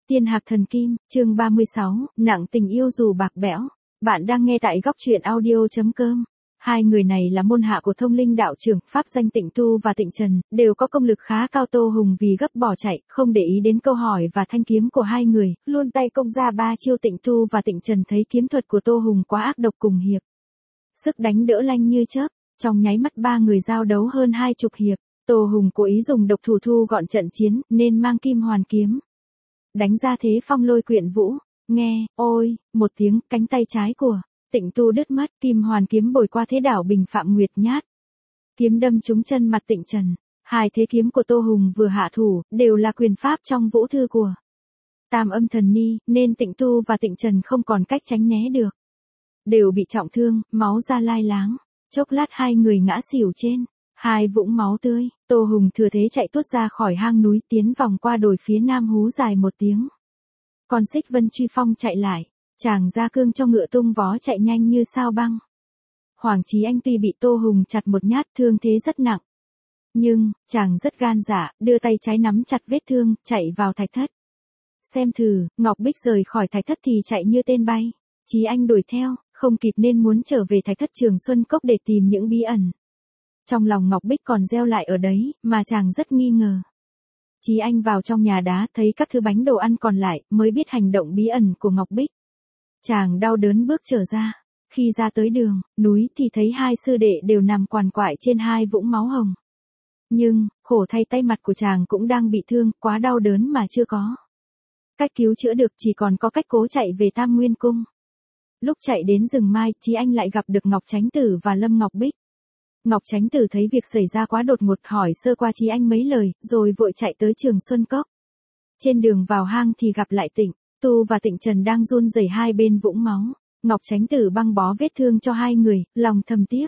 Tiên hạc thần kim, chương 36, nặng tình yêu dù bạc bẽo. Bạn đang nghe tại góc truyện audio.com. Hai người này là môn hạ của Thông Linh đạo trưởng, pháp danh Tịnh Tu và Tịnh Trần, đều có công lực khá cao. Tô Hùng vì gấp bỏ chạy, không để ý đến câu hỏi và thanh kiếm của hai người, luôn tay công ra ba chiêu. Tịnh Tu và Tịnh Trần thấy kiếm thuật của Tô Hùng quá ác độc cùng hiệp. Sức đánh đỡ lanh như chớp, trong nháy mắt ba người giao đấu hơn 20 hiệp. Tô Hùng cố ý dùng độc thủ thu gọn trận chiến, nên mang kim hoàn kiếm. Đánh ra thế phong lôi quyện vũ, nghe, ôi, một tiếng, cánh tay trái của Tịnh Tu đứt mất, kim hoàn kiếm bồi qua thế đảo bình phạm nguyệt nhát. Kiếm đâm trúng chân mặt Tịnh Trần. Hai thế kiếm của Tô Hùng vừa hạ thủ, đều là quyền pháp trong vũ thư của Tam Âm Thần Ni, nên Tịnh Tu và Tịnh Trần không còn cách tránh né được. Đều bị trọng thương, máu ra lai láng. Chốc lát hai người ngã xỉu trên hai vũng máu tươi. Tô Hùng thừa thế chạy tuốt ra khỏi hang núi, tiến vòng qua đồi phía nam, hú dài một tiếng. Còn Xích Vân Truy Phong chạy lại, chàng ra cương cho ngựa tung vó chạy nhanh như sao băng. Hoàng Chí Anh tuy bị Tô Hùng chặt một nhát, thương thế rất nặng, nhưng chàng rất gan dạ, đưa tay trái nắm chặt vết thương, chạy vào thạch thất. Xem thử, Ngọc Bích rời khỏi thạch thất thì chạy như tên bay. Chí Anh đuổi theo, không kịp nên muốn trở về thạch thất Trường Xuân Cốc để tìm những bí ẩn. Trong lòng Ngọc Bích còn gieo lại ở đấy, mà chàng rất nghi ngờ. Chí Anh vào trong nhà đá, thấy các thứ bánh đồ ăn còn lại, mới biết hành động bí ẩn của Ngọc Bích. Chàng đau đớn bước trở ra. Khi ra tới đường, núi thì thấy hai sư đệ đều nằm quằn quại trên hai vũng máu hồng. Nhưng, khổ thay tay mặt của chàng cũng đang bị thương, quá đau đớn mà chưa có cách cứu chữa được, chỉ còn có cách cố chạy về Tam Nguyên Cung. Lúc chạy đến rừng mai, Chí Anh lại gặp được Ngọc Chánh Tử và Lâm Ngọc Bích. Ngọc Chánh Tử thấy việc xảy ra quá đột ngột, hỏi sơ qua Chí Anh mấy lời, rồi vội chạy tới Trường Xuân Cốc. Trên đường vào hang thì gặp lại Tịnh Tu và Tịnh Trần đang run rẩy hai bên vũng máu. Ngọc Chánh Tử băng bó vết thương cho hai người, lòng thầm tiếc.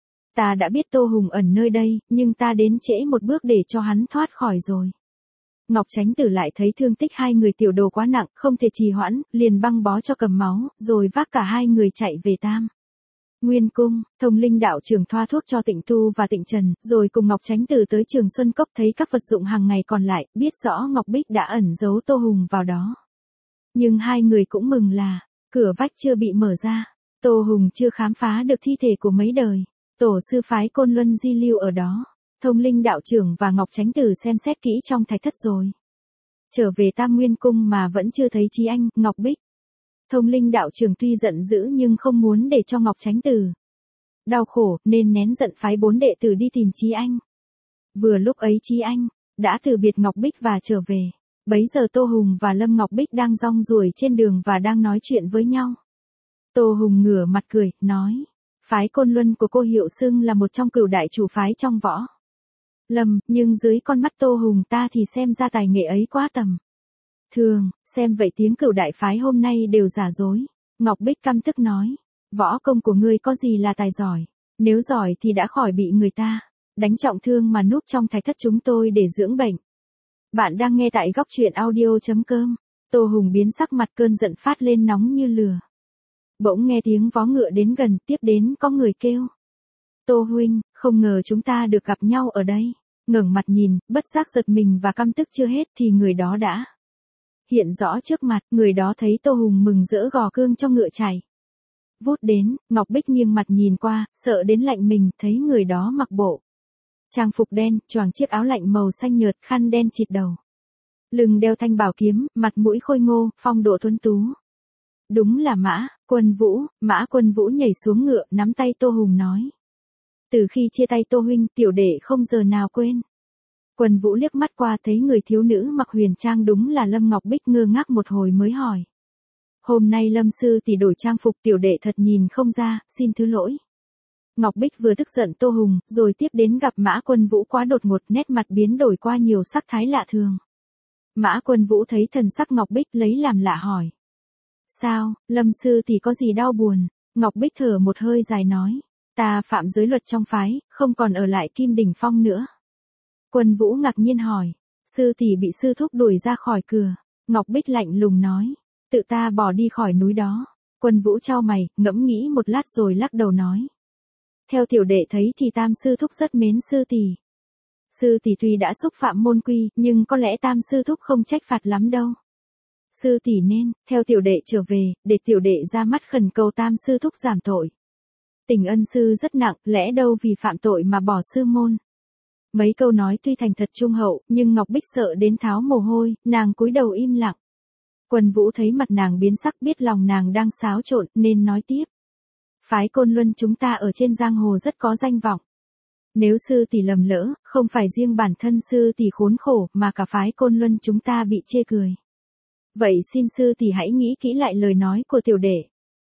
Ta đã biết Tô Hùng ẩn nơi đây, nhưng ta đến trễ một bước để cho hắn thoát khỏi rồi. Ngọc Chánh Tử lại thấy thương tích hai người tiểu đồ quá nặng, không thể trì hoãn, liền băng bó cho cầm máu, rồi vác cả hai người chạy về Tam Nguyên Cung. Thông Linh đạo trưởng thoa thuốc cho Tịnh Tu và Tịnh Trần, rồi cùng Ngọc Chánh Tử tới Trường Xuân Cốc, thấy các vật dụng hàng ngày còn lại, biết rõ Ngọc Bích đã ẩn giấu Tô Hùng vào đó. Nhưng hai người cũng mừng là cửa vách chưa bị mở ra, Tô Hùng chưa khám phá được thi thể của mấy đời tổ sư phái Côn Luân di lưu ở đó. Thông Linh đạo trưởng và Ngọc Chánh Tử xem xét kỹ trong thạch thất rồi trở về Tam Nguyên Cung mà vẫn chưa thấy Chí Anh, Ngọc Bích. Thông Linh đạo trưởng tuy giận dữ nhưng không muốn để cho Ngọc Chánh Tử đau khổ, nên nén giận phái 4 đệ tử đi tìm Chí Anh. Vừa lúc ấy Chí Anh đã từ biệt Ngọc Bích và trở về. Bấy giờ Tô Hùng và Lâm Ngọc Bích đang rong ruổi trên đường và đang nói chuyện với nhau. Tô Hùng ngửa mặt cười, nói, phái Côn Luân của cô Hiệu xưng là một trong cửu đại chủ phái trong võ Lâm, nhưng dưới con mắt Tô Hùng ta thì xem ra tài nghệ ấy quá tầm thường, xem vậy tiếng cửu đại phái hôm nay đều giả dối. Ngọc Bích căm tức nói, võ công của ngươi có gì là tài giỏi, nếu giỏi thì đã khỏi bị người ta đánh trọng thương mà núp trong thạch thất chúng tôi để dưỡng bệnh. Bạn đang nghe tại góc truyện audio.com. Tô Hùng biến sắc mặt, cơn giận phát lên nóng như lửa. Bỗng nghe tiếng vó ngựa đến gần, tiếp đến có người kêu, Tô huynh, không ngờ chúng ta được gặp nhau ở đây. Ngẩng mặt nhìn, bất giác giật mình và căm tức chưa hết thì người đó đã hiện rõ trước mặt. Người đó thấy Tô Hùng mừng rỡ gò cương cho ngựa chạy vút đến. Ngọc Bích nghiêng mặt nhìn qua, sợ đến lạnh mình, thấy người đó mặc bộ trang phục đen, choàng chiếc áo lạnh màu xanh nhợt, khăn đen chịt đầu, lưng đeo thanh bảo kiếm, mặt mũi khôi ngô, phong độ tuấn tú. Đúng là Mã Quân Vũ. Mã Quân Vũ nhảy xuống ngựa, nắm tay Tô Hùng nói, từ khi chia tay Tô huynh, tiểu đệ không giờ nào quên. Quân Vũ liếc mắt qua thấy người thiếu nữ mặc huyền trang đúng là Lâm Ngọc Bích, ngơ ngác một hồi mới hỏi, hôm nay Lâm sư tỷ đổi trang phục, tiểu đệ thật nhìn không ra, xin thứ lỗi. Ngọc Bích vừa tức giận Tô Hùng, rồi tiếp đến gặp Mã Quân Vũ quá đột ngột, nét mặt biến đổi qua nhiều sắc thái lạ thường. Mã Quân Vũ thấy thần sắc Ngọc Bích lấy làm lạ hỏi, sao, Lâm sư tỷ có gì đau buồn? Ngọc Bích thở một hơi dài nói, ta phạm giới luật trong phái, không còn ở lại Kim Đỉnh Phong nữa. Quân Vũ ngạc nhiên hỏi, sư tỷ bị sư thúc đuổi ra khỏi cửa. Ngọc Bích lạnh lùng nói, tự ta bỏ đi khỏi núi đó. Quân Vũ chau mày, ngẫm nghĩ một lát rồi lắc đầu nói, theo tiểu đệ thấy thì Tam sư thúc rất mến sư tỷ. Sư tỷ tuy đã xúc phạm môn quy, nhưng có lẽ Tam sư thúc không trách phạt lắm đâu. Sư tỷ nên, theo tiểu đệ trở về, để tiểu đệ ra mắt khẩn cầu tam sư thúc giảm tội. Tình ân sư rất nặng, lẽ đâu vì phạm tội mà bỏ sư môn. Mấy câu nói tuy thành thật trung hậu, nhưng Ngọc Bích sợ đến tháo mồ hôi, nàng cúi đầu im lặng. Quân Vũ thấy mặt nàng biến sắc, biết lòng nàng đang xáo trộn, nên nói tiếp. Phái Côn Luân chúng ta ở trên giang hồ rất có danh vọng. Nếu sư tỷ lầm lỡ, không phải riêng bản thân sư tỷ khốn khổ, mà cả phái Côn Luân chúng ta bị chê cười. Vậy xin sư tỷ hãy nghĩ kỹ lại lời nói của tiểu đệ.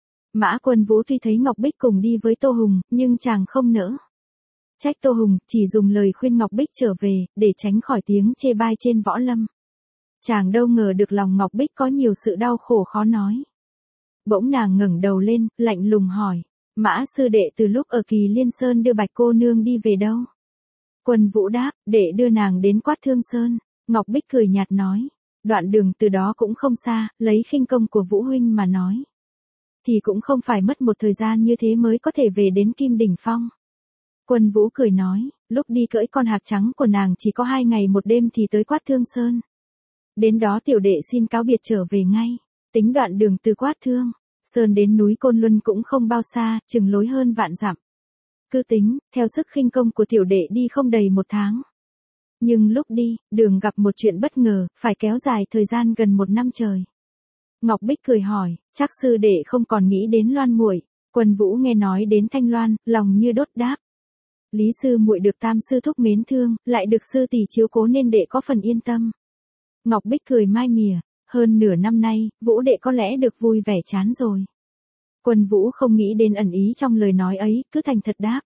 Mã Quân Vũ tuy thấy Ngọc Bích cùng đi với Tô Hùng, nhưng chàng không nỡ. Trách Tô Hùng, chỉ dùng lời khuyên Ngọc Bích trở về, để tránh khỏi tiếng chê bai trên võ lâm. Chàng đâu ngờ được lòng Ngọc Bích có nhiều sự đau khổ khó nói. Bỗng nàng ngẩng đầu lên, lạnh lùng hỏi. Mã sư đệ từ lúc ở Kỳ Liên Sơn đưa Bạch cô nương đi về đâu? Quân Vũ đáp, đệ đưa nàng đến Quát Thương Sơn. Ngọc Bích cười nhạt nói. Đoạn đường từ đó cũng không xa, lấy khinh công của Vũ huynh mà nói. Thì cũng không phải mất một thời gian như thế mới có thể về đến Kim Đỉnh Phong. Quân Vũ cười nói, lúc đi cưỡi con hạc trắng của nàng chỉ có 2 ngày 1 đêm thì tới Quát Thương Sơn. Đến đó tiểu đệ xin cáo biệt trở về ngay. Tính đoạn đường từ Quát Thương Sơn đến núi Côn Luân cũng không bao xa, chừng lối hơn vạn dặm. Cứ tính, theo sức khinh công của tiểu đệ đi không đầy 1 tháng. Nhưng lúc đi, đường gặp một chuyện bất ngờ, phải kéo dài thời gian gần 1 năm trời. Ngọc Bích cười hỏi, chắc sư đệ không còn nghĩ đến Loan muội. Quân Vũ nghe nói đến Thanh Loan, lòng như đốt đáp. Lý sư muội được tam sư thúc mến thương, lại được sư tỷ chiếu cố nên đệ có phần yên tâm. Ngọc Bích cười mai mỉa, hơn nửa năm nay, Vũ đệ có lẽ được vui vẻ chán rồi. Quân Vũ không nghĩ đến ẩn ý trong lời nói ấy, cứ thành thật đáp.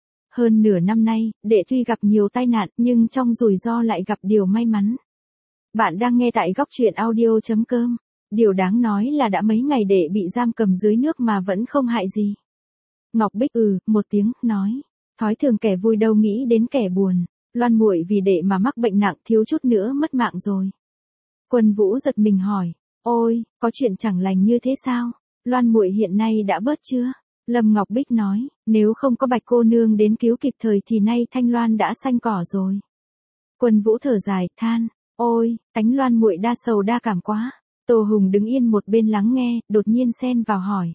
Hơn nửa năm nay, đệ tuy gặp nhiều tai nạn, nhưng trong rủi ro lại gặp điều may mắn. Bạn đang nghe tại góc truyện audio.com. Điều đáng nói là đã mấy ngày đệ bị giam cầm dưới nước mà vẫn không hại gì. Ngọc Bích một tiếng, nói. Thói thường kẻ vui đâu nghĩ đến kẻ buồn. Loan muội vì đệ mà mắc bệnh nặng, thiếu chút nữa mất mạng rồi. Quân Vũ giật mình hỏi. Ôi, có chuyện chẳng lành như thế sao? Loan muội hiện nay đã bớt chưa? Lâm Ngọc Bích nói, nếu không có Bạch cô nương đến cứu kịp thời thì nay Thanh Loan đã xanh cỏ rồi. Quân Vũ thở dài, than. Ôi, tánh Loan muội đa sầu đa cảm quá. Tô Hùng đứng yên một bên lắng nghe, đột nhiên xen vào hỏi.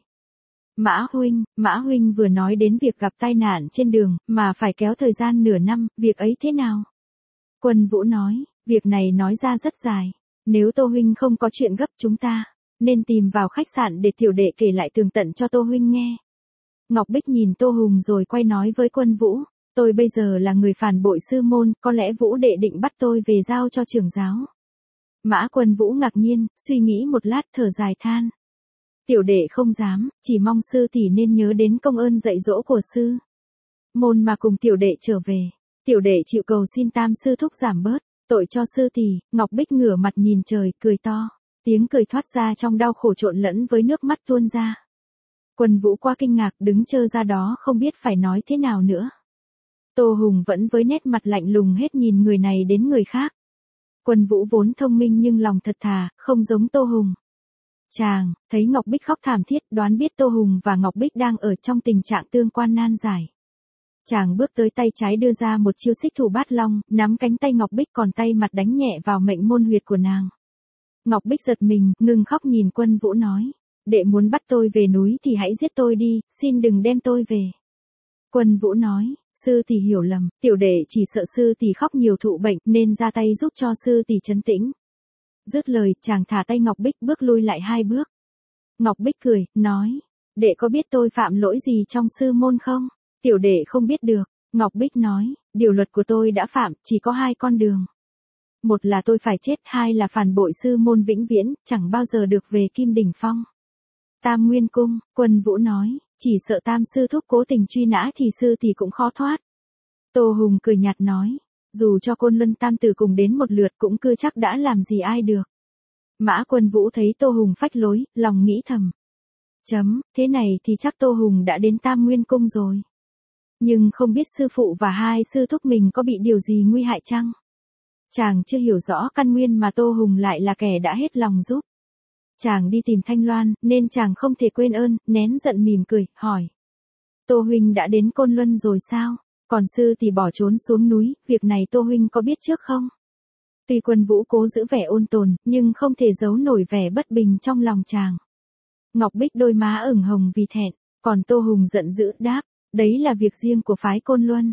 Mã huynh vừa nói đến việc gặp tai nạn trên đường, mà phải kéo thời gian nửa năm, việc ấy thế nào? Quân Vũ nói, việc này nói ra rất dài. Nếu Tô huynh không có chuyện gấp chúng ta, nên tìm vào khách sạn để tiểu đệ kể lại tường tận cho Tô huynh nghe. Ngọc Bích nhìn Tô Hùng rồi quay nói với Quân Vũ, tôi bây giờ là người phản bội sư môn, có lẽ Vũ đệ định bắt tôi về giao cho trưởng giáo. Mã Quân Vũ ngạc nhiên, suy nghĩ một lát thở dài than. Tiểu đệ không dám, chỉ mong sư tỷ nên nhớ đến công ơn dạy dỗ của sư môn mà cùng tiểu đệ trở về. Tiểu đệ chịu cầu xin tam sư thúc giảm bớt tội cho sư tỷ. Ngọc Bích ngửa mặt nhìn trời, cười to. Tiếng cười thoát ra trong đau khổ trộn lẫn với nước mắt tuôn ra. Quân Vũ qua kinh ngạc đứng trơ ra đó không biết phải nói thế nào nữa. Tô Hùng vẫn với nét mặt lạnh lùng hết nhìn người này đến người khác. Quân Vũ vốn thông minh nhưng lòng thật thà, không giống Tô Hùng. Chàng, thấy Ngọc Bích khóc thảm thiết, đoán biết Tô Hùng và Ngọc Bích đang ở trong tình trạng tương quan nan giải. Chàng bước tới tay trái đưa ra một chiêu xích thủ bát long, nắm cánh tay Ngọc Bích còn tay mặt đánh nhẹ vào mệnh môn huyệt của nàng. Ngọc Bích giật mình, ngừng khóc nhìn Quân Vũ nói. Đệ muốn bắt tôi về núi thì hãy giết tôi đi, xin đừng đem tôi về. Quân Vũ nói, sư tỷ hiểu lầm, tiểu đệ chỉ sợ sư tỷ khóc nhiều thụ bệnh nên ra tay giúp cho sư tỷ trấn tĩnh. Dứt lời, chàng thả tay Ngọc Bích bước lui lại 2 bước. Ngọc Bích cười, nói, đệ có biết tôi phạm lỗi gì trong sư môn không? Tiểu đệ không biết được. Ngọc Bích nói, điều luật của tôi đã phạm, chỉ có 2 con đường. Một là tôi phải chết, 2 là phản bội sư môn vĩnh viễn, chẳng bao giờ được về Kim Đỉnh Phong. Tam Nguyên Cung, Quân Vũ nói, chỉ sợ tam sư thúc cố tình truy nã thì sư tỷ cũng khó thoát. Tô Hùng cười nhạt nói, dù cho Côn Luân tam tử cùng đến một lượt cũng chưa chắc đã làm gì ai được. Mã Quân Vũ thấy Tô Hùng phách lối, lòng nghĩ thầm. Thế này thì chắc Tô Hùng đã đến Tam Nguyên Cung rồi. Nhưng không biết sư phụ và 2 sư thúc mình có bị điều gì nguy hại chăng? Chàng chưa hiểu rõ căn nguyên mà Tô Hùng lại là kẻ đã hết lòng giúp. Chàng đi tìm Thanh Loan, nên chàng không thể quên ơn, nén giận mỉm cười, hỏi. Tô huynh đã đến Côn Luân rồi sao? Còn sư tỷ bỏ trốn xuống núi, việc này Tô huynh có biết trước không? Tuy Quân Vũ cố giữ vẻ ôn tồn, nhưng không thể giấu nổi vẻ bất bình trong lòng chàng. Ngọc Bích đôi má ửng hồng vì thẹn, còn Tô Hùng giận dữ đáp, đấy là việc riêng của phái Côn Luân.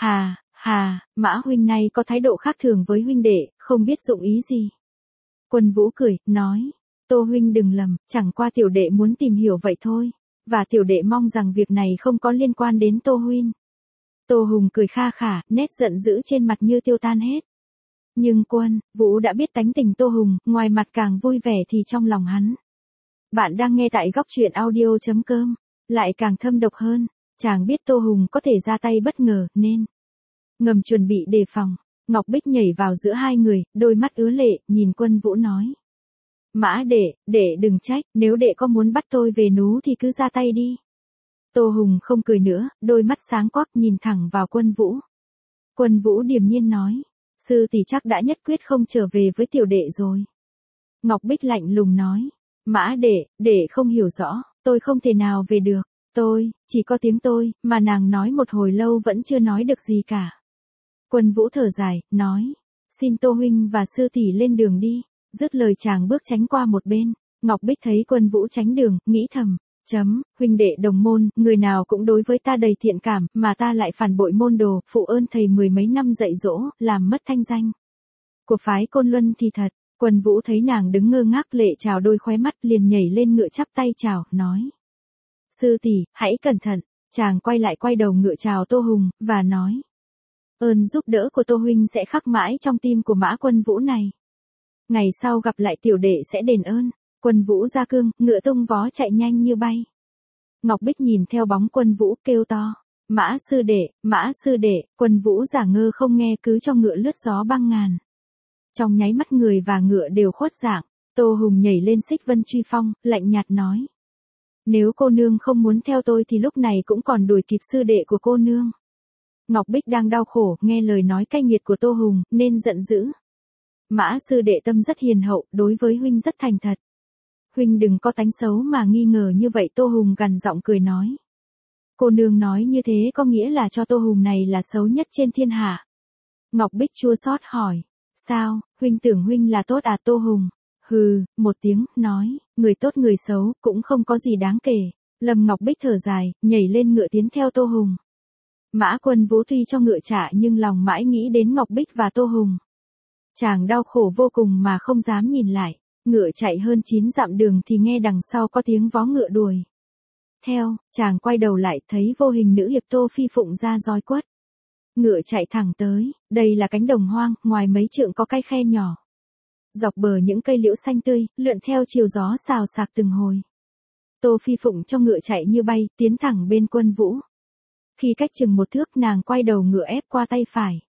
Hà, Mã huynh này có thái độ khác thường với huynh đệ, không biết dụng ý gì. Quân Vũ cười, nói, Tô huynh đừng lầm, chẳng qua tiểu đệ muốn tìm hiểu vậy thôi, và tiểu đệ mong rằng việc này không có liên quan đến Tô huynh. Tô Hùng cười kha khả, nét giận dữ trên mặt như tiêu tan hết. Nhưng Quân Vũ đã biết tánh tình Tô Hùng, ngoài mặt càng vui vẻ thì trong lòng hắn. Bạn đang nghe tại góc truyện audio.com, lại càng thâm độc hơn, chàng biết Tô Hùng có thể ra tay bất ngờ, nên ngầm chuẩn bị đề phòng. Ngọc Bích nhảy vào giữa hai người, đôi mắt ứa lệ, nhìn Quân Vũ nói. Mã đệ đừng trách, nếu đệ có muốn bắt tôi về núi thì cứ ra tay đi. Tô Hùng không cười nữa, đôi mắt sáng quắc nhìn thẳng vào Quân Vũ. Quân Vũ điềm nhiên nói, sư tỷ chắc đã nhất quyết không trở về với tiểu đệ rồi. Ngọc Bích lạnh lùng nói, Mã đệ không hiểu rõ, tôi không thể nào về được, chỉ có tiếng tôi, mà nàng nói một hồi lâu vẫn chưa nói được gì cả. Quân Vũ thở dài, nói, xin Tô huynh và sư tỷ lên đường đi, dứt lời chàng bước tránh qua một bên. Ngọc Bích thấy Quân Vũ tránh đường, nghĩ thầm, huynh đệ đồng môn, người nào cũng đối với ta đầy thiện cảm, mà ta lại phản bội môn đồ, phụ ơn thầy mười mấy năm dạy dỗ, làm mất thanh danh của phái Côn Luân thì thật. Quân Vũ thấy nàng đứng ngơ ngác lệ trào đôi khóe mắt, liền nhảy lên ngựa chắp tay chào, nói, sư tỷ, hãy cẩn thận. Chàng quay đầu ngựa chào Tô Hùng, và nói, ơn giúp đỡ của Tô huynh sẽ khắc mãi trong tim của Mã Quân Vũ này. Ngày sau gặp lại tiểu đệ sẽ đền ơn. Quân Vũ ra cương, ngựa tung vó chạy nhanh như bay. Ngọc Bích nhìn theo bóng Quân Vũ kêu to, Mã sư đệ, Quân Vũ giả ngơ không nghe, cứ cho ngựa lướt gió băng ngàn. Trong nháy mắt người và ngựa đều khuất dạng. Tô Hùng nhảy lên xích vân truy phong, lạnh nhạt nói, nếu cô nương không muốn theo tôi thì lúc này cũng còn đuổi kịp sư đệ của cô nương. Ngọc Bích đang đau khổ, nghe lời nói cay nghiệt của Tô Hùng, nên giận dữ. Mã sư đệ tâm rất hiền hậu, đối với huynh rất thành thật. Huynh đừng có tánh xấu mà nghi ngờ như vậy. Tô Hùng gằn giọng cười nói. Cô nương nói như thế có nghĩa là cho Tô Hùng này là xấu nhất trên thiên hạ. Ngọc Bích chua xót hỏi. Sao, huynh tưởng huynh là tốt à? Tô Hùng hừ một tiếng, nói, người tốt người xấu, cũng không có gì đáng kể. Lâm Ngọc Bích thở dài, nhảy lên ngựa tiến theo Tô Hùng. Mã Quân Vũ tuy cho ngựa trả nhưng lòng mãi nghĩ đến Ngọc Bích và Tô Hùng. Chàng đau khổ vô cùng mà không dám nhìn lại. Ngựa chạy hơn 9 dặm đường thì nghe đằng sau có tiếng vó ngựa đuổi theo, chàng quay đầu lại thấy vô hình nữ hiệp Tô Phi Phụng ra roi quất. Ngựa chạy thẳng tới, đây là cánh đồng hoang, ngoài mấy trượng có cái khe nhỏ. Dọc bờ những cây liễu xanh tươi, lượn theo chiều gió xào xạc từng hồi. Tô Phi Phụng cho ngựa chạy như bay, tiến thẳng bên Quân Vũ. Khi cách chừng một thước, nàng quay đầu ngựa ép qua tay phải.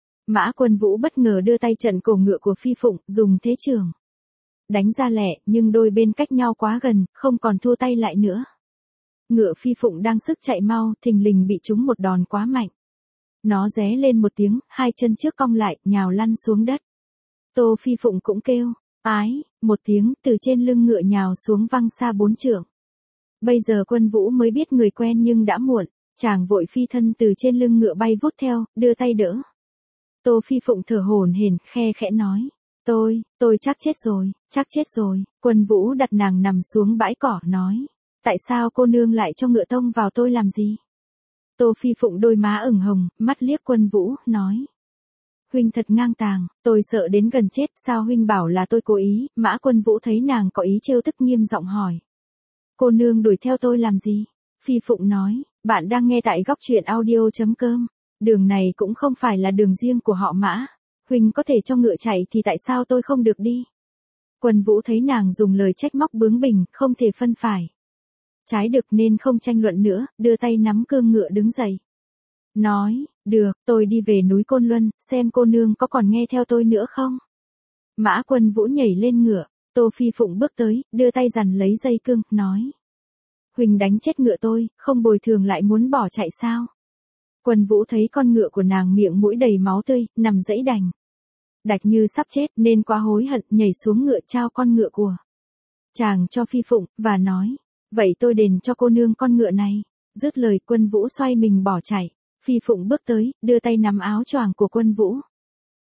Mã Quân Vũ bất ngờ đưa tay chặn cổ ngựa của Phi Phụng, dùng thế chưởng đánh ra lẹ, nhưng đôi bên cách nhau quá gần, không còn thua tay lại nữa. Ngựa Phi Phụng đang sức chạy mau, thình lình bị trúng một đòn quá mạnh. Nó ré lên một tiếng, hai chân trước cong lại, nhào lăn xuống đất. Tô Phi Phụng cũng kêu, ái, một tiếng, từ trên lưng ngựa nhào xuống văng xa 4 trượng. Bây giờ Quân Vũ mới biết người quen nhưng đã muộn, chàng vội phi thân từ trên lưng ngựa bay vút theo, đưa tay đỡ. Tô Phi Phụng thở hổn hển, khe khẽ nói, tôi chắc chết rồi. Quân Vũ đặt nàng nằm xuống bãi cỏ, nói, tại sao cô nương lại cho ngựa tông vào tôi làm gì? Tô Phi Phụng đôi má ửng hồng, mắt liếc Quân Vũ, nói, huynh thật ngang tàng, tôi sợ đến gần chết. Sao huynh bảo là tôi cố ý? Mã Quân Vũ thấy nàng có ý trêu tức, nghiêm giọng hỏi, cô nương đuổi theo tôi làm gì? Phi Phụng nói, bạn đang nghe tại góc truyện audio.com, đường này cũng không phải là đường riêng của họ Mã. Huynh có thể cho ngựa chạy thì tại sao tôi không được đi? Quân Vũ thấy nàng dùng lời trách móc bướng bỉnh, không thể phân phải trái được nên không tranh luận nữa, đưa tay nắm cương ngựa đứng dậy. Nói, được, tôi đi về núi Côn Luân, xem cô nương có còn nghe theo tôi nữa không? Mã Quân Vũ nhảy lên ngựa, Tô Phi Phụng bước tới, đưa tay giằng lấy dây cương, nói. Huynh đánh chết ngựa tôi, không bồi thường lại muốn bỏ chạy sao? Quân Vũ thấy con ngựa của nàng miệng mũi đầy máu tươi, nằm dãy đạch như sắp chết nên quá hối hận, nhảy xuống ngựa trao con ngựa của chàng cho Phi Phụng, và nói, vậy tôi đền cho cô nương con ngựa này. Dứt lời, Quân Vũ xoay mình bỏ chạy. Phi Phụng bước tới, đưa tay nắm áo choàng của Quân Vũ.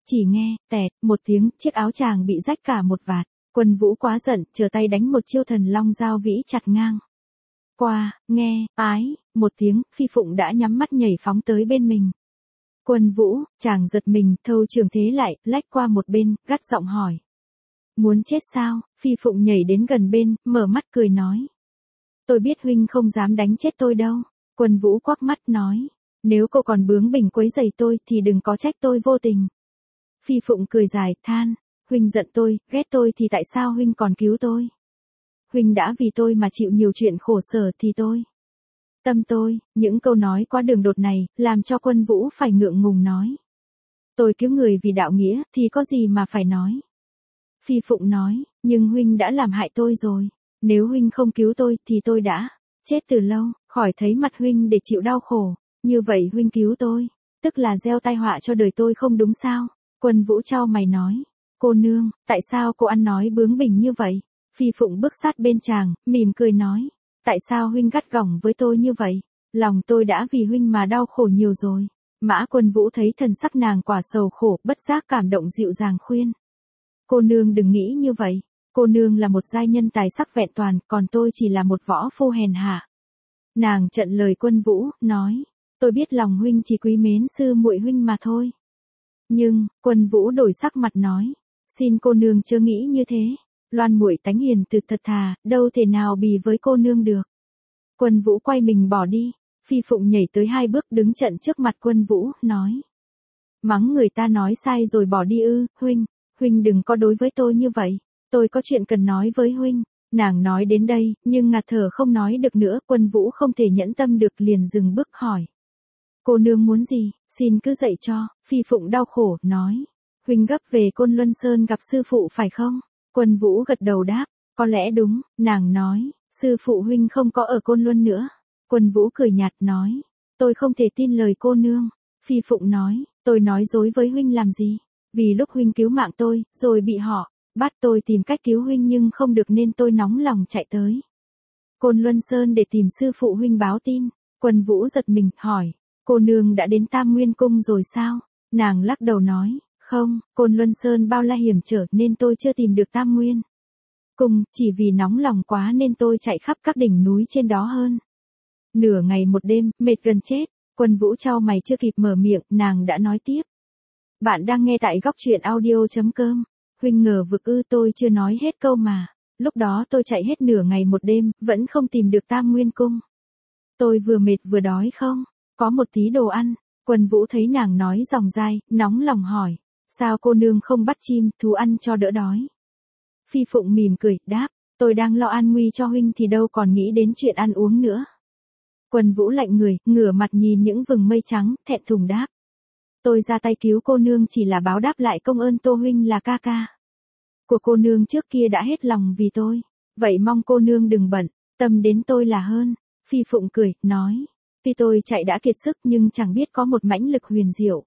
chỉ nghe, tẹt, một tiếng, chiếc áo chàng bị rách cả một vạt. Quân Vũ quá giận, trở tay đánh một chiêu thần long giao vĩ chặt ngang. Qua, nghe, ái, một tiếng, Phi Phụng đã nhắm mắt nhảy phóng tới bên mình. Quân Vũ, chàng giật mình, thâu trường thế lại, lách qua một bên, gắt giọng hỏi. Muốn chết sao? Phi Phụng nhảy đến gần bên, mở mắt cười nói. Tôi biết huynh không dám đánh chết tôi đâu. Quân Vũ quắc mắt nói. Nếu cô còn bướng bỉnh quấy rầy tôi thì đừng có trách tôi vô tình. Phi Phụng cười dài, than. Huynh giận tôi, ghét tôi thì tại sao huynh còn cứu tôi? Huynh đã vì tôi mà chịu nhiều chuyện khổ sở thì tôi. Tâm tôi, những câu nói quá đường đột này, làm cho Quân Vũ phải ngượng ngùng nói. Tôi cứu người vì đạo nghĩa, thì có gì mà phải nói. Phi Phụng nói, nhưng huynh đã làm hại tôi rồi. Nếu huynh không cứu tôi, thì tôi đã chết từ lâu, khỏi thấy mặt huynh để chịu đau khổ. Như vậy huynh cứu tôi, tức là gieo tai họa cho đời tôi không đúng sao? Quân Vũ chau mày nói. Cô nương, tại sao cô ăn nói bướng bỉnh như vậy? Phi Phụng bước sát bên chàng, mỉm cười nói. Tại sao huynh gắt gỏng với tôi như vậy? Lòng tôi đã vì huynh mà đau khổ nhiều rồi. Mã Quân Vũ thấy thần sắc nàng quả sầu khổ, bất giác cảm động dịu dàng khuyên. Cô nương đừng nghĩ như vậy. Cô nương là một giai nhân tài sắc vẹn toàn, còn tôi chỉ là một võ phu hèn hạ. Nàng trận lời Quân Vũ, nói. Tôi biết lòng huynh chỉ quý mến sư muội huynh mà thôi. Nhưng, Quân Vũ đổi sắc mặt nói. Xin cô nương chớ nghĩ như thế. Loan muội tánh hiền từ thật thà, đâu thể nào bì với cô nương được. Quân Vũ quay mình bỏ đi. Phi Phụng nhảy tới 2 bước đứng chặn trước mặt Quân Vũ, nói. Mắng người ta nói sai rồi bỏ đi ư? Huynh đừng có đối với tôi như vậy. Tôi có chuyện cần nói với huynh. Nàng nói đến đây, nhưng ngạt thở không nói được nữa. Quân Vũ không thể nhẫn tâm được liền dừng bước hỏi. Cô nương muốn gì, xin cứ dạy cho. Phi Phụng đau khổ, nói. Huynh gấp về Côn Luân Sơn gặp sư phụ phải không? Quân Vũ gật đầu đáp. Có lẽ đúng, nàng nói. Sư phụ huynh không có ở Côn Luân nữa. Quân Vũ cười nhạt nói. Tôi không thể tin lời cô nương. Phi Phụng nói. Tôi nói dối với huynh làm gì? Vì lúc huynh cứu mạng tôi, rồi bị họ bắt tôi tìm cách cứu huynh nhưng không được nên tôi nóng lòng chạy tới Côn Luân Sơn để tìm sư phụ huynh báo tin. Quân Vũ giật mình, hỏi. Cô nương đã đến Tam Nguyên Cung rồi sao? Nàng lắc đầu nói. Không, Côn Luân Sơn bao la hiểm trở nên tôi chưa tìm được Tam Nguyên Cung, chỉ vì nóng lòng quá nên tôi chạy khắp các đỉnh núi trên đó hơn. Nửa ngày một đêm, mệt gần chết. Quân Vũ chau mày chưa kịp mở miệng, nàng đã nói tiếp. Bạn đang nghe tại góc truyện audio.com. Huynh ngờ vực ư? Tôi chưa nói hết câu mà. Lúc đó tôi chạy hết nửa ngày một đêm, vẫn không tìm được Tam Nguyên Cung. Tôi vừa mệt vừa đói không? Có một tí đồ ăn. Quân Vũ thấy nàng nói dòng dai, nóng lòng hỏi. Sao cô nương không bắt chim, thú ăn cho đỡ đói? Phi Phụng mỉm cười, đáp. Tôi đang lo an nguy cho huynh thì đâu còn nghĩ đến chuyện ăn uống nữa. Quân Vũ lạnh người, ngửa mặt nhìn những vầng mây trắng, thẹn thùng đáp. Tôi ra tay cứu cô nương chỉ là báo đáp lại công ơn Tô huynh là ca ca của cô nương trước kia đã hết lòng vì tôi. Vậy mong cô nương đừng bận tâm đến tôi là hơn. Phi Phụng cười, nói. Tuy tôi chạy đã kiệt sức nhưng chẳng biết có một mãnh lực huyền diệu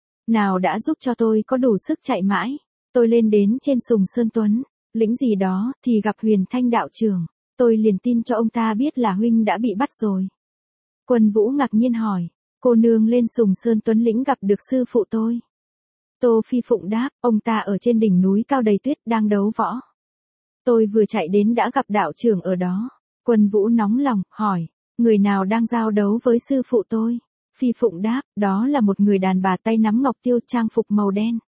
nào đã giúp cho tôi có đủ sức chạy mãi. Tôi lên đến trên Sùng Sơn Tuấn, lĩnh gì đó, thì gặp Huyền Thanh đạo trưởng. Tôi liền tin cho ông ta biết là huynh đã bị bắt rồi. Quân Vũ ngạc nhiên hỏi. Cô nương lên Sùng Sơn Tuấn lĩnh gặp được sư phụ tôi. Tô Phi Phụng đáp, ông ta ở trên đỉnh núi cao đầy tuyết đang đấu võ. Tôi vừa chạy đến đã gặp đạo trưởng ở đó. Quân Vũ nóng lòng, hỏi, người nào đang giao đấu với sư phụ tôi? Phi Phụng đáp, đó là một người đàn bà tay nắm ngọc tiêu trang phục màu đen.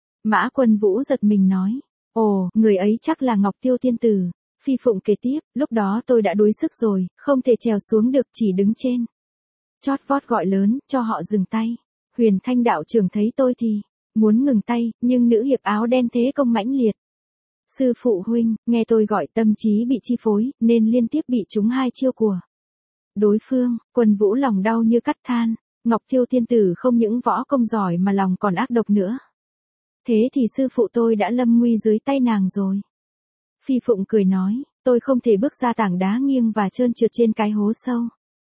Mã Quân Vũ giật mình nói, ồ, người ấy chắc là Ngọc Tiêu tiên tử. Phi Phụng kể tiếp, lúc đó tôi đã đuối sức rồi, không thể trèo xuống được chỉ đứng trên chót vót gọi lớn, cho họ dừng tay. Huyền Thanh đạo trưởng thấy tôi thì muốn ngừng tay, nhưng nữ hiệp áo đen thế công mãnh liệt. Sư phụ huynh, nghe tôi gọi tâm trí bị chi phối, nên liên tiếp bị trúng 2 chiêu của đối phương. Quân Vũ lòng đau như cắt than. Ngọc Tiêu tiên tử không những võ công giỏi mà lòng còn ác độc nữa. Thế thì sư phụ tôi đã lâm nguy dưới tay nàng rồi. Phi Phụng cười nói, tôi không thể bước ra tảng đá nghiêng và trơn trượt trên cái hố sâu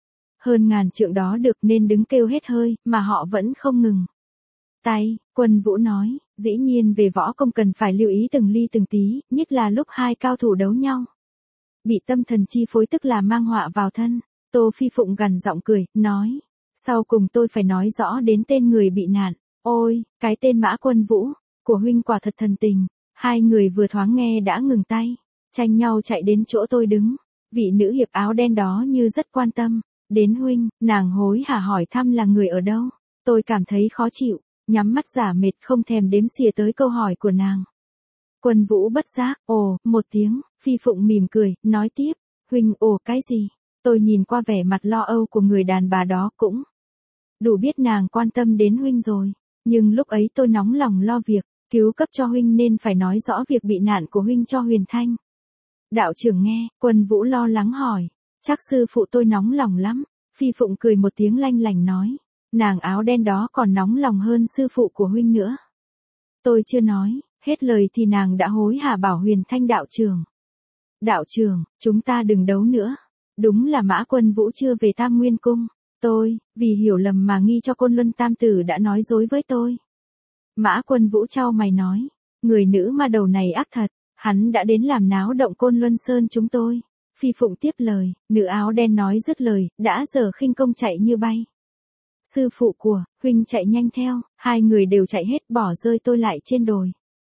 hơn ngàn trượng đó được nên đứng kêu hết hơi, mà họ vẫn không ngừng tay. Quân Vũ nói, dĩ nhiên về võ công cần phải lưu ý từng ly từng tí, nhất là lúc 2 cao thủ đấu nhau. Bị tâm thần chi phối tức là mang họa vào thân. Tô Phi Phụng gằn giọng cười, nói, sau cùng tôi phải nói rõ đến tên người bị nạn. Ôi, cái tên Mã Quân Vũ, của huynh quả thật thần tình. Hai người vừa thoáng nghe đã ngừng tay, tranh nhau chạy đến chỗ tôi đứng. Vị nữ hiệp áo đen đó như rất quan tâm. Đến huynh, nàng hối hả hỏi thăm là người ở đâu. Tôi cảm thấy khó chịu, nhắm mắt giả mệt không thèm đếm xỉa tới câu hỏi của nàng. Quân Vũ bất giác, ồ, một tiếng, Phi Phụng mỉm cười, nói tiếp, huynh ồ cái gì? Tôi nhìn qua vẻ mặt lo âu của người đàn bà đó cũng đủ biết nàng quan tâm đến huynh rồi. Nhưng lúc ấy tôi nóng lòng lo việc, cứu cấp cho huynh nên phải nói rõ việc bị nạn của huynh cho Huyền Thanh. Đạo trưởng nghe, Quân Vũ lo lắng hỏi, chắc sư phụ tôi nóng lòng lắm. Phi Phụng cười một tiếng lanh lảnh nói, nàng áo đen đó còn nóng lòng hơn sư phụ của huynh nữa. Tôi chưa nói, hết lời thì nàng đã hối hả bảo Huyền Thanh đạo trưởng. Đạo trưởng, chúng ta đừng đấu nữa. Đúng là Mã Quân Vũ chưa về Tam Nguyên Cung. Tôi, vì hiểu lầm mà nghi cho Côn Luân Tam Tử đã nói dối với tôi. Mã Quân Vũ chau mày nói, người nữ ma đầu này ác thật, hắn đã đến làm náo động Côn Luân Sơn chúng tôi. Phi Phụng tiếp lời, nữ áo đen nói dứt lời, đã giờ khinh công chạy như bay. Sư phụ của, huynh chạy nhanh theo, hai người đều chạy hết bỏ rơi tôi lại trên đồi.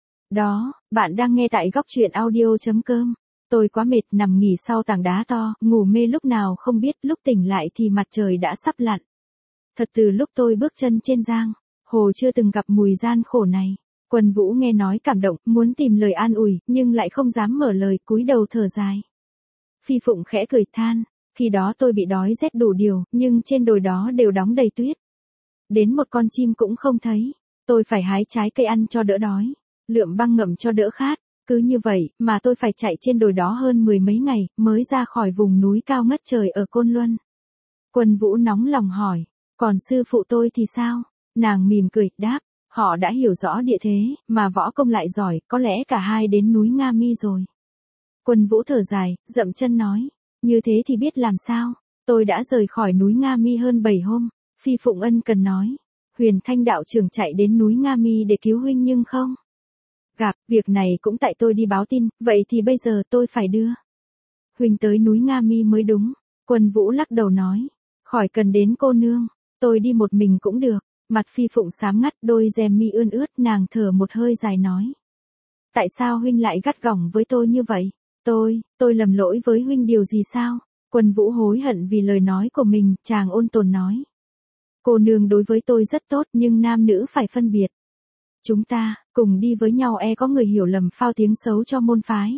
Đó, bạn đang nghe tại góc truyện audio.com. Tôi quá mệt nằm nghỉ sau tảng đá to, ngủ mê lúc nào không biết, lúc tỉnh lại thì mặt trời đã sắp lặn. Thật từ lúc tôi bước chân trên giang, hồ chưa từng gặp mùi gian khổ này. Quân Vũ nghe nói cảm động, muốn tìm lời an ủi, nhưng lại không dám mở lời, cúi đầu thở dài. Phi Phụng khẽ cười than, khi đó tôi bị đói rét đủ điều, nhưng trên đồi đó đều đóng đầy tuyết. Đến một con chim cũng không thấy, tôi phải hái trái cây ăn cho đỡ đói, lượm băng ngậm cho đỡ khát. Cứ như vậy, mà tôi phải chạy trên đồi đó hơn 10 mấy ngày, mới ra khỏi vùng núi cao ngất trời ở Côn Luân. Quân Vũ nóng lòng hỏi, còn sư phụ tôi thì sao? Nàng mỉm cười, đáp, họ đã hiểu rõ địa thế, mà võ công lại giỏi, có lẽ cả hai đến núi Nga Mi rồi. Quân Vũ thở dài, dậm chân nói, như thế thì biết làm sao, tôi đã rời khỏi núi Nga Mi hơn 7 hôm. Phi Phụng ân cần nói, Huyền Thanh đạo trưởng chạy đến núi Nga Mi để cứu huynh nhưng không gặp, việc này cũng tại tôi đi báo tin, vậy thì bây giờ tôi phải đưa huynh tới núi Nga Mi mới đúng. Quân Vũ lắc đầu nói, khỏi cần đến cô nương, tôi đi một mình cũng được. Mặt Phi Phụng xám ngắt, đôi rèm mi ươn ướt, nàng thở một hơi dài nói, tại sao huynh lại gắt gỏng với tôi như vậy? Tôi lầm lỗi với huynh điều gì sao? Quân Vũ hối hận vì lời nói của mình, chàng ôn tồn nói, cô nương đối với tôi rất tốt nhưng nam nữ phải phân biệt. Chúng ta, cùng đi với nhau có người hiểu lầm phao tiếng xấu cho môn phái.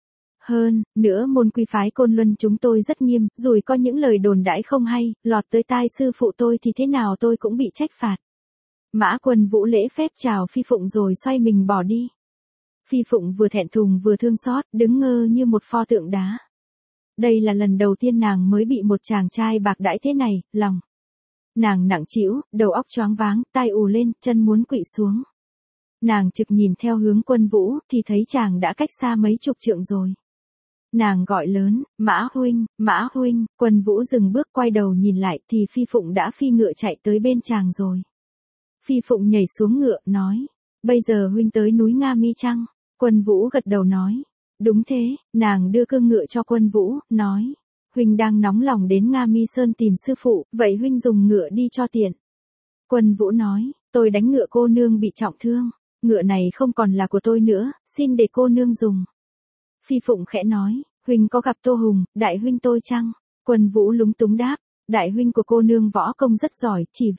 Hơn, nữa môn quy phái Côn Luân chúng tôi rất nghiêm, rồi có những lời đồn đãi không hay, lọt tới tai sư phụ tôi thì thế nào tôi cũng bị trách phạt. Mã Quân Vũ lễ phép chào Phi Phụng rồi xoay mình bỏ đi. Phi Phụng vừa thẹn thùng vừa thương xót, đứng ngơ như một pho tượng đá. Đây là lần đầu tiên nàng mới bị một chàng trai bạc đãi thế này, lòng nàng nặng trĩu, đầu óc choáng váng, tai ù lên, chân muốn quỵ xuống. Nàng trực nhìn theo hướng Quân Vũ, thì thấy chàng đã cách xa mấy chục trượng rồi. Nàng gọi lớn, Mã huynh, Quân Vũ dừng bước quay đầu nhìn lại thì Phi Phụng đã phi ngựa chạy tới bên chàng rồi. Phi Phụng nhảy xuống ngựa, nói, bây giờ huynh tới núi Nga Mi chăng? Quân Vũ gật đầu nói, đúng thế. Nàng đưa cương ngựa cho Quân Vũ, nói, huynh đang nóng lòng đến Nga Mi Sơn tìm sư phụ, vậy huynh dùng ngựa đi cho tiện. Quân Vũ nói, tôi đánh ngựa cô nương bị trọng thương, ngựa này không còn là của tôi nữa, xin để cô nương dùng. Phi Phụng khẽ nói, huynh có gặp Tô Hùng, đại huynh tôi chăng? Quân Vũ lúng túng đáp, đại huynh của cô nương võ công rất giỏi, chỉ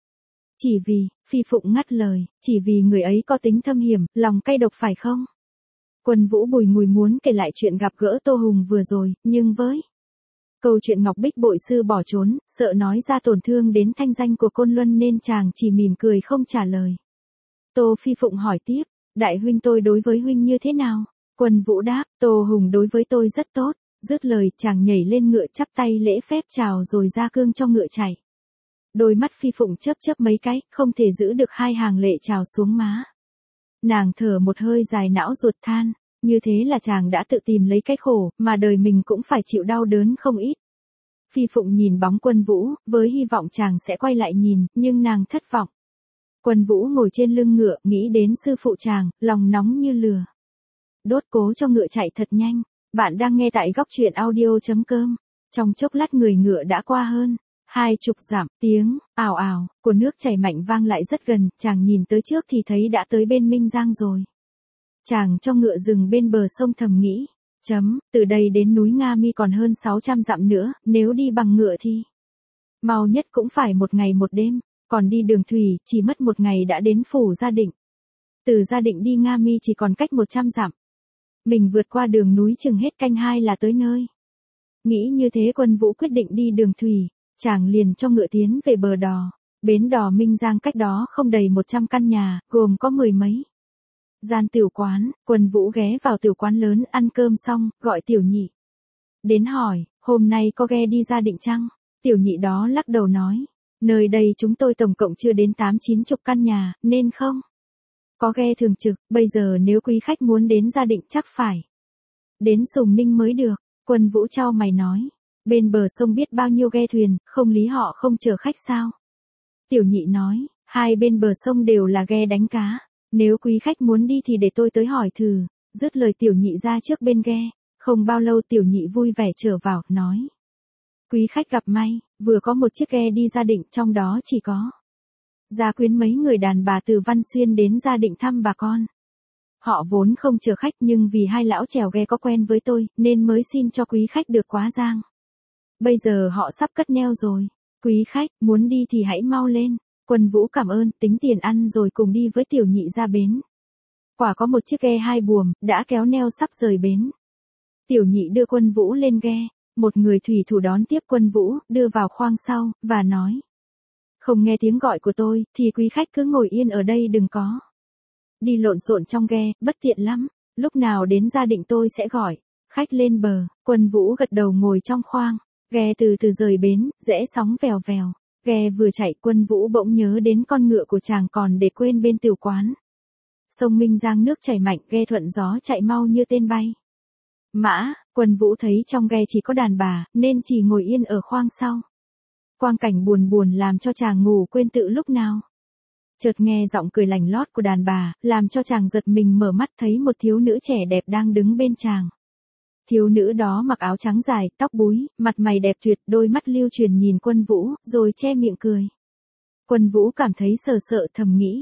vì, Phi Phụng ngắt lời, chỉ vì người ấy có tính thâm hiểm, lòng cay độc phải không? Quân Vũ bùi ngùi muốn kể lại chuyện gặp gỡ Tô Hùng vừa rồi, nhưng với câu chuyện Ngọc Bích bội sư bỏ trốn, sợ nói ra tổn thương đến thanh danh của Côn Luân nên chàng chỉ mỉm cười không trả lời. Tô Phi Phụng hỏi tiếp, đại huynh tôi đối với huynh như thế nào? Quân Vũ đáp, Tô Hùng đối với tôi rất tốt. Dứt lời chàng nhảy lên ngựa chắp tay lễ phép chào rồi ra cương cho ngựa chạy. Đôi mắt Phi Phụng chớp chớp mấy cái, không thể giữ được hai hàng lệ trào xuống má. Nàng thở một hơi dài não ruột than, như thế là chàng đã tự tìm lấy cái khổ, mà đời mình cũng phải chịu đau đớn không ít. Phi Phụng nhìn bóng Quân Vũ, với hy vọng chàng sẽ quay lại nhìn, nhưng nàng thất vọng. Quân Vũ ngồi trên lưng ngựa, nghĩ đến sư phụ chàng, lòng nóng như lửa. Đốt cố cho ngựa chạy thật nhanh. Bạn đang nghe tại góc truyện audio.com. Trong chốc lát người ngựa đã qua hơn 20 dặm, tiếng ào ào của nước chảy mạnh vang lại rất gần, chàng nhìn tới trước thì thấy đã tới bên Minh Giang rồi. Chàng cho ngựa dừng bên bờ sông thầm nghĩ, từ đây đến núi Nga Mi còn hơn 600 dặm nữa, nếu đi bằng ngựa thì mau nhất cũng phải 1 ngày 1 đêm, còn đi đường thủy chỉ mất 1 ngày đã đến phủ Gia Định. Từ Gia Định đi Nga Mi chỉ còn cách 100 dặm. Mình vượt qua đường núi chừng hết canh 2 là tới nơi. Nghĩ như thế Quân Vũ quyết định đi đường thủy, chàng liền cho ngựa tiến về bờ đò. Bến đò Minh Giang cách đó không đầy 100 căn nhà, gồm có 10 mấy gian tiểu quán. Quân Vũ ghé vào tiểu quán lớn ăn cơm xong, gọi Tiểu Nhị đến hỏi, hôm nay có ghe đi Gia Định chăng? Tiểu Nhị đó lắc đầu nói, nơi đây chúng tôi tổng cộng chưa đến 8-90 căn nhà, nên không có ghe thường trực. Bây giờ nếu quý khách muốn đến Gia Định chắc phải đến Sùng Ninh mới được. Quân Vũ chau mày nói, bên bờ sông biết bao nhiêu ghe thuyền, không lý họ không chở khách sao? Tiểu Nhị nói, hai bên bờ sông đều là ghe đánh cá. Nếu quý khách muốn đi thì để tôi tới hỏi thử. Dứt lời Tiểu Nhị ra trước bên ghe. Không bao lâu Tiểu Nhị vui vẻ trở vào, nói, quý khách gặp may, vừa có một chiếc ghe đi Gia Định, trong đó chỉ có gia quyến mấy người đàn bà từ Văn Xuyên đến Gia Định thăm bà con. Họ vốn không chở khách nhưng vì hai lão chèo ghe có quen với tôi, nên mới xin cho quý khách được quá giang. Bây giờ họ sắp cất neo rồi. Quý khách, muốn đi thì hãy mau lên. Quân Vũ cảm ơn, tính tiền ăn rồi cùng đi với Tiểu Nhị ra bến. Quả có một chiếc ghe 2 buồm, đã kéo neo sắp rời bến. Tiểu Nhị đưa Quân Vũ lên ghe. Một người thủy thủ đón tiếp Quân Vũ, đưa vào khoang sau, và nói, không nghe tiếng gọi của tôi, thì quý khách cứ ngồi yên ở đây đừng có đi lộn xộn trong ghe, bất tiện lắm. Lúc nào đến Gia Định tôi sẽ gọi khách lên bờ. Quân Vũ gật đầu ngồi trong khoang. Ghe từ từ rời bến, rẽ sóng vèo vèo. Ghe vừa chạy Quân Vũ bỗng nhớ đến con ngựa của chàng còn để quên bên tiểu quán. Sông Minh Giang nước chảy mạnh, ghe thuận gió chạy mau như tên bay. Mã, Quân Vũ thấy trong ghe chỉ có đàn bà, nên chỉ ngồi yên ở khoang sau. Quang cảnh buồn buồn làm cho chàng ngủ quên tự lúc nào. Chợt nghe giọng cười lành lót của đàn bà, làm cho chàng giật mình mở mắt thấy một thiếu nữ trẻ đẹp đang đứng bên chàng. Thiếu nữ đó mặc áo trắng dài, tóc búi, mặt mày đẹp tuyệt, đôi mắt lưu truyền nhìn Quân Vũ, rồi che miệng cười. Quân Vũ cảm thấy sợ sợ thầm nghĩ,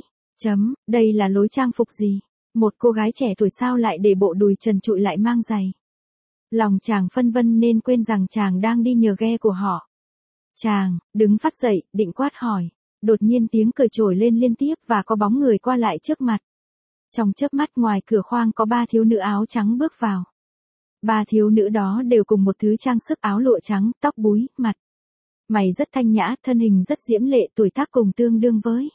đây là lối trang phục gì? Một cô gái trẻ tuổi sao lại để bộ đùi trần trụi lại mang giày? Lòng chàng phân vân nên quên rằng chàng đang đi nhờ ghe của họ. Chàng đứng phát dậy, định quát hỏi. Đột nhiên tiếng cười trồi lên liên tiếp và có bóng người qua lại trước mặt. Trong chớp mắt ngoài cửa khoang có 3 thiếu nữ áo trắng bước vào. 3 thiếu nữ đó đều cùng một thứ trang sức áo lụa trắng, tóc búi, mặt mày rất thanh nhã, thân hình rất diễm lệ, tuổi tác cùng tương đương với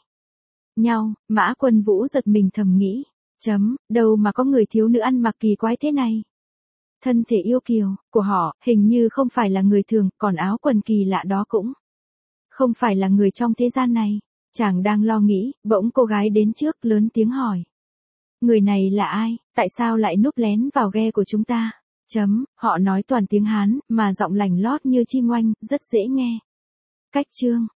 nhau. Mã Quân Vũ giật mình thầm nghĩ, đâu mà có người thiếu nữ ăn mặc kỳ quái thế này. Thân thể yêu kiều của họ hình như không phải là người thường, còn áo quần kỳ lạ đó cũng không phải là người trong thế gian này. Chàng đang lo nghĩ, bỗng cô gái đến trước lớn tiếng hỏi. Người này là ai, tại sao lại núp lén vào ghe của chúng ta? Họ nói toàn tiếng Hán, mà giọng lành lót như chim oanh, rất dễ nghe. Cách chương